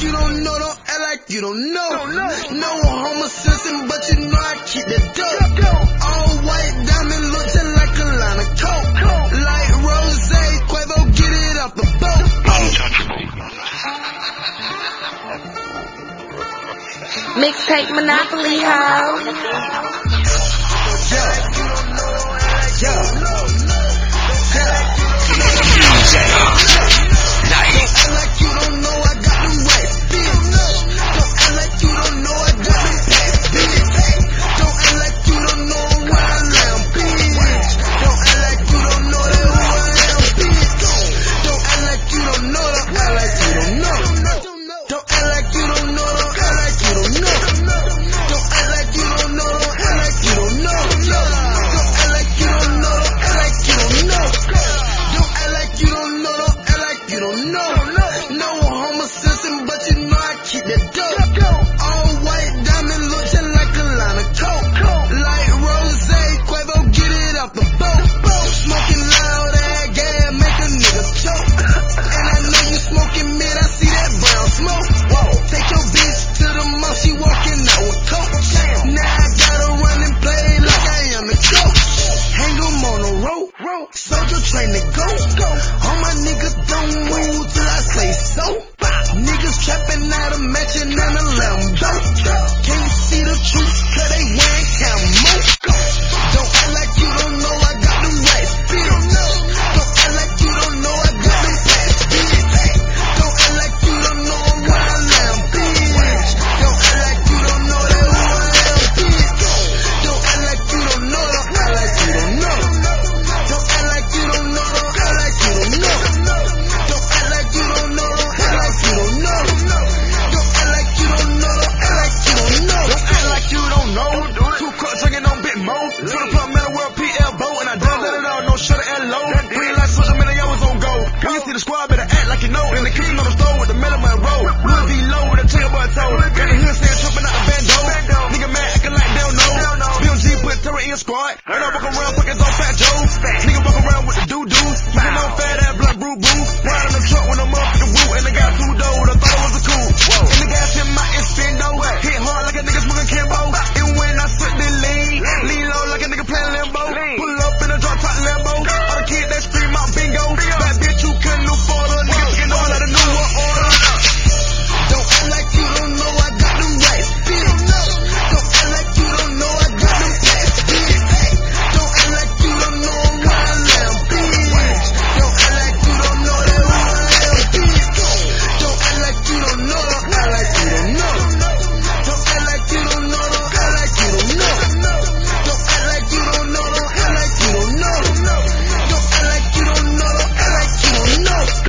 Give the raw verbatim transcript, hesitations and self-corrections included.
you don't know, don't act like you don't know. No homo simpson, but you know I keep the dope. All white diamond look just like a line of coke. Like Rose, Quavo, get it off the boat. Mixtape Monopoly, ho.